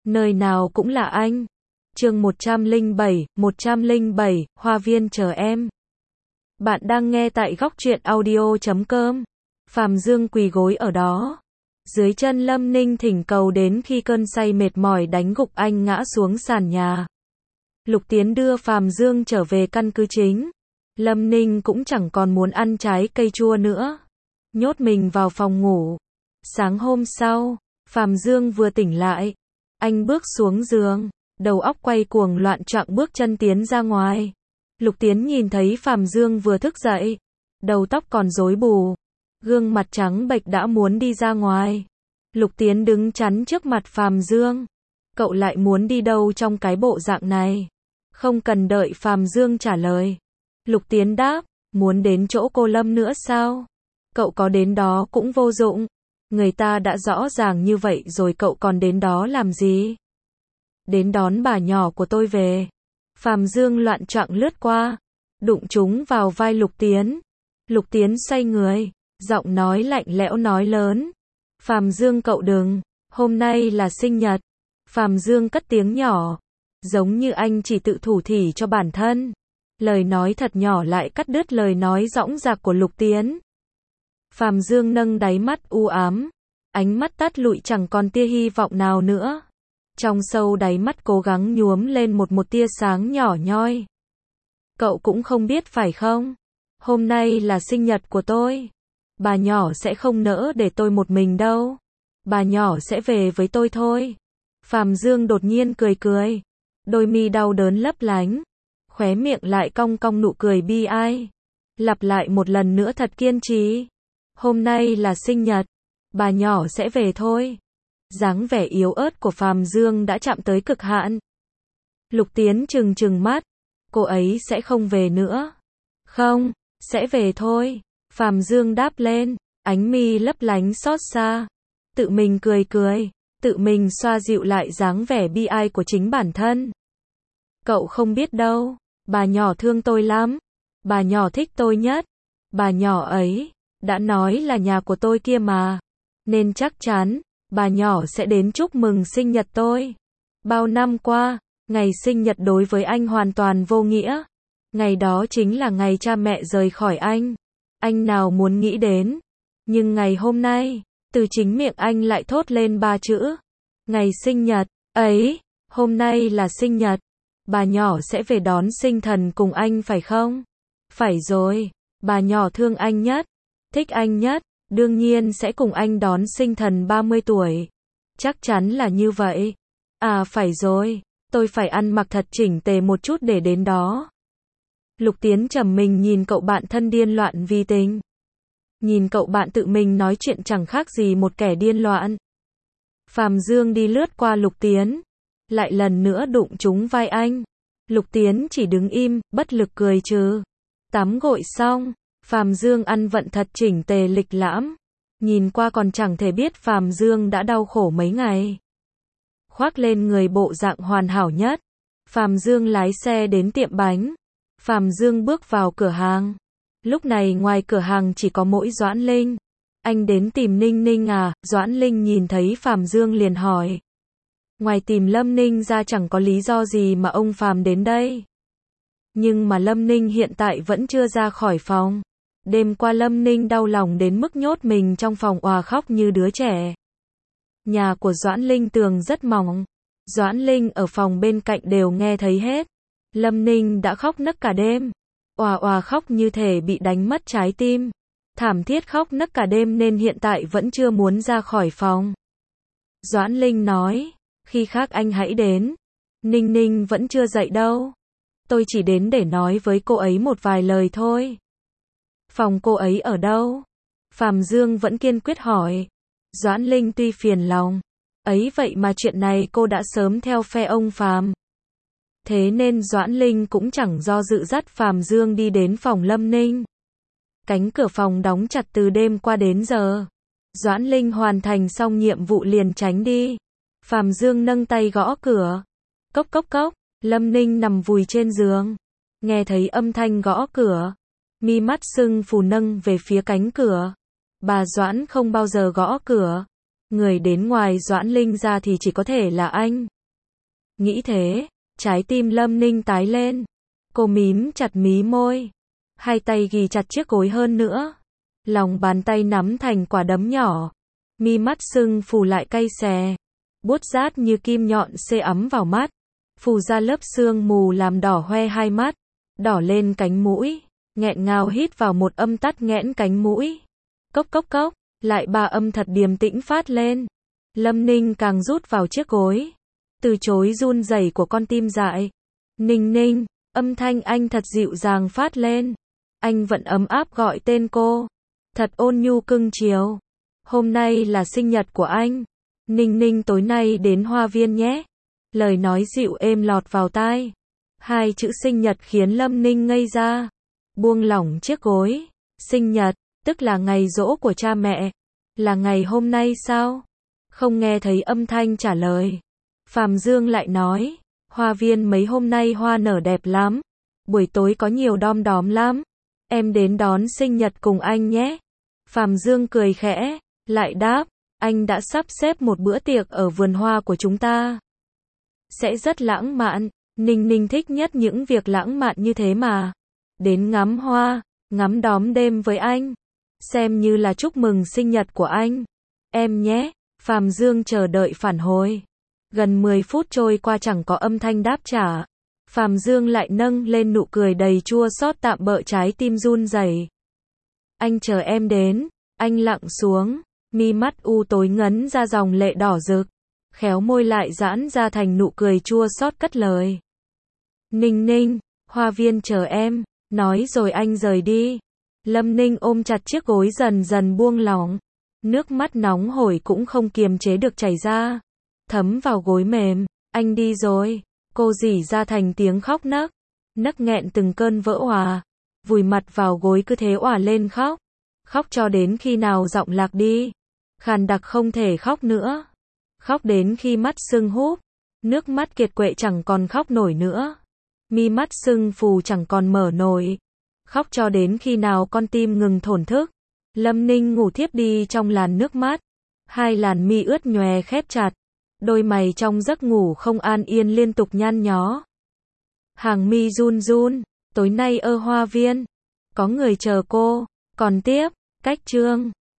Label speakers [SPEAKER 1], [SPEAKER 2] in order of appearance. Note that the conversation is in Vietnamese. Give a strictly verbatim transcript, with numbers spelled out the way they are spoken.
[SPEAKER 1] Nơi nào cũng là anh. Chương một trăm lẻ bảy, một trăm lẻ bảy, Hoa viên chờ em. Bạn đang nghe tại góc truyện audio chấm com. Phàm Dương quỳ gối ở đó. Dưới chân Lâm Ninh thỉnh cầu đến khi cơn say mệt mỏi đánh gục anh ngã xuống sàn nhà. Lục Tiến đưa Phàm Dương trở về căn cứ chính. Lâm Ninh cũng chẳng còn muốn ăn trái cây chua nữa. Nhốt mình vào phòng ngủ. Sáng hôm sau, Phàm Dương vừa tỉnh lại. Anh bước xuống giường, đầu óc quay cuồng loạn choạng bước chân tiến ra ngoài. Lục Tiến nhìn thấy Phàm Dương vừa thức dậy, đầu tóc còn rối bù, gương mặt trắng bệch đã muốn đi ra ngoài. Lục Tiến đứng chắn trước mặt Phàm Dương. Cậu lại muốn đi đâu trong cái bộ dạng này? Không cần đợi Phàm Dương trả lời. Lục Tiến đáp, muốn đến chỗ cô Lâm nữa sao? Cậu có đến đó cũng vô dụng. Người ta đã rõ ràng như vậy rồi cậu còn đến đó làm gì? Đến đón bà nhỏ của tôi về. Phàm Dương loạn choạng lướt qua, đụng trúng vào vai Lục Tiến. Lục Tiến xoay người, giọng nói lạnh lẽo nói lớn. Phàm Dương cậu đừng, hôm nay là sinh nhật. Phàm Dương cất tiếng nhỏ, giống như anh chỉ tự thủ thỉ cho bản thân. Lời nói thật nhỏ lại cắt đứt lời nói dõng dạc của Lục Tiến. Phàm Dương nâng đáy mắt u ám, ánh mắt tắt lụi chẳng còn tia hy vọng nào nữa. Trong sâu đáy mắt cố gắng nhuốm lên một một tia sáng nhỏ nhoi. Cậu cũng không biết phải không? Hôm nay là sinh nhật của tôi. Bà nhỏ sẽ không nỡ để tôi một mình đâu. Bà nhỏ sẽ về với tôi thôi. Phàm Dương đột nhiên cười cười. Đôi mi đau đớn lấp lánh. Khóe miệng lại cong cong nụ cười bi ai. Lặp lại một lần nữa thật kiên trì. Hôm nay là sinh nhật. Bà nhỏ sẽ về thôi. Dáng vẻ yếu ớt của Phàm Dương đã chạm tới cực hạn. Lục Tiến trừng trừng mắt. Cô ấy sẽ không về nữa. Không, sẽ về thôi. Phàm Dương đáp lên, ánh mi lấp lánh xót xa. Tự mình cười cười, tự mình xoa dịu lại dáng vẻ bi ai của chính bản thân. Cậu không biết đâu, bà nhỏ thương tôi lắm. Bà nhỏ thích tôi nhất. Bà nhỏ ấy đã nói là nhà của tôi kia mà. Nên chắc chắn bà nhỏ sẽ đến chúc mừng sinh nhật tôi. Bao năm qua, ngày sinh nhật đối với anh hoàn toàn vô nghĩa. Ngày đó chính là ngày cha mẹ rời khỏi anh. Anh nào muốn nghĩ đến. Nhưng ngày hôm nay, từ chính miệng anh lại thốt lên ba chữ. Ngày sinh nhật, ấy, hôm nay là sinh nhật. Bà nhỏ sẽ về đón sinh thần cùng anh phải không? Phải rồi, bà nhỏ thương anh nhất, thích anh nhất. Đương nhiên sẽ cùng anh đón sinh thần ba mươi tuổi. Chắc chắn là như vậy. À phải rồi, tôi phải ăn mặc thật chỉnh tề một chút để đến đó. Lục Tiến trầm mình nhìn cậu bạn thân điên loạn vì tình. Nhìn cậu bạn tự mình nói chuyện chẳng khác gì một kẻ điên loạn. Phàm Dương đi lướt qua Lục Tiến. Lại lần nữa đụng trúng vai anh. Lục Tiến chỉ đứng im, bất lực cười trừ. Tắm gội xong. Phàm Dương ăn vận thật chỉnh tề lịch lãm. Nhìn qua còn chẳng thể biết Phàm Dương đã đau khổ mấy ngày. Khoác lên người bộ dạng hoàn hảo nhất. Phàm Dương lái xe đến tiệm bánh. Phàm Dương bước vào cửa hàng. Lúc này ngoài cửa hàng chỉ có mỗi Doãn Linh. Anh đến tìm Ninh Ninh à? Doãn Linh nhìn thấy Phàm Dương liền hỏi. Ngoài tìm Lâm Ninh ra chẳng có lý do gì mà ông Phàm đến đây. Nhưng mà Lâm Ninh hiện tại vẫn chưa ra khỏi phòng. Đêm qua Lâm Ninh đau lòng đến mức nhốt mình trong phòng òa khóc như đứa trẻ. Nhà của Doãn Linh tường rất mỏng. Doãn Linh ở phòng bên cạnh đều nghe thấy hết. Lâm Ninh đã khóc nấc cả đêm. Òa òa khóc như thể bị đánh mất trái tim. Thảm thiết khóc nấc cả đêm nên hiện tại vẫn chưa muốn ra khỏi phòng. Doãn Linh nói, khi khác anh hãy đến. Ninh Ninh vẫn chưa dậy đâu. Tôi chỉ đến để nói với cô ấy một vài lời thôi. Phòng cô ấy ở đâu? Phàm Dương vẫn kiên quyết hỏi. Doãn Linh tuy phiền lòng. Ấy vậy mà chuyện này cô đã sớm theo phe ông Phàm. Thế nên Doãn Linh cũng chẳng do dự dắt Phàm Dương đi đến phòng Lâm Ninh. Cánh cửa phòng đóng chặt từ đêm qua đến giờ. Doãn Linh hoàn thành xong nhiệm vụ liền tránh đi. Phàm Dương nâng tay gõ cửa. Cốc cốc cốc. Lâm Ninh nằm vùi trên giường. Nghe thấy âm thanh gõ cửa. Mi mắt sưng phù nâng về phía cánh cửa. Bà Doãn không bao giờ gõ cửa. Người đến ngoài Doãn Linh ra thì chỉ có thể là anh. Nghĩ thế, trái tim Lâm Ninh tái lên. Cô mím chặt mí môi. Hai tay ghì chặt chiếc gối hơn nữa. Lòng bàn tay nắm thành quả đấm nhỏ. Mi mắt sưng phù lại cay xè. Buốt rát như kim nhọn xê ấm vào mắt. Phù ra lớp sương mù làm đỏ hoe hai mắt. Đỏ lên cánh mũi. Nghẹn ngào hít vào một âm tắt nghẽn cánh mũi. Cốc cốc cốc. Lại ba âm thật điềm tĩnh phát lên. Lâm Ninh càng rút vào chiếc gối. Từ chối run rẩy của con tim dại. Ninh Ninh. Âm thanh anh thật dịu dàng phát lên. Anh vẫn ấm áp gọi tên cô. Thật ôn nhu cưng chiều. Hôm nay là sinh nhật của anh. Ninh Ninh tối nay đến hoa viên nhé. Lời nói dịu êm lọt vào tai. Hai chữ sinh nhật khiến Lâm Ninh ngây ra. Buông lỏng chiếc gối. Sinh nhật, tức là ngày giỗ của cha mẹ. Là ngày hôm nay sao? Không nghe thấy âm thanh trả lời. Phạm Dương lại nói. Hoa viên mấy hôm nay hoa nở đẹp lắm. Buổi tối có nhiều đom đóm lắm. Em đến đón sinh nhật cùng anh nhé. Phạm Dương cười khẽ. Lại đáp. Anh đã sắp xếp một bữa tiệc ở vườn hoa của chúng ta. Sẽ rất lãng mạn. Ninh Ninh thích nhất những việc lãng mạn như thế mà. Đến ngắm hoa, ngắm đóm đêm với anh. Xem như là chúc mừng sinh nhật của anh. Em nhé. Phạm Dương chờ đợi phản hồi. Gần mười phút trôi qua chẳng có âm thanh đáp trả. Phạm Dương lại nâng lên nụ cười đầy chua xót tạm bợ trái tim run rẩy. Anh chờ em đến. Anh lặng xuống. Mi mắt u tối ngấn ra dòng lệ đỏ rực. Khéo môi lại giãn ra thành nụ cười chua xót cất lời. Ninh Ninh, hoa viên chờ em. Nói rồi anh rời đi. Lâm Ninh ôm chặt chiếc gối dần dần buông lỏng. Nước mắt nóng hổi cũng không kiềm chế được chảy ra. Thấm vào gối mềm. Anh đi rồi. Cô rỉ ra thành tiếng khóc nấc. Nấc nghẹn từng cơn vỡ òa. Vùi mặt vào gối cứ thế òa lên khóc. Khóc cho đến khi nào giọng lạc đi. Khàn đặc không thể khóc nữa. Khóc đến khi mắt sưng húp. Nước mắt kiệt quệ chẳng còn khóc nổi nữa. Mi mắt sưng phù chẳng còn mở nổi. Khóc cho đến khi nào con tim ngừng thổn thức. Lâm Ninh ngủ thiếp đi trong làn nước mắt. Hai làn mi ướt nhòe khép chặt. Đôi mày trong giấc ngủ không an yên liên tục nhăn nhó. Hàng mi run run. Tối nay ở hoa viên. Có người chờ cô. Còn tiếp, cách chương.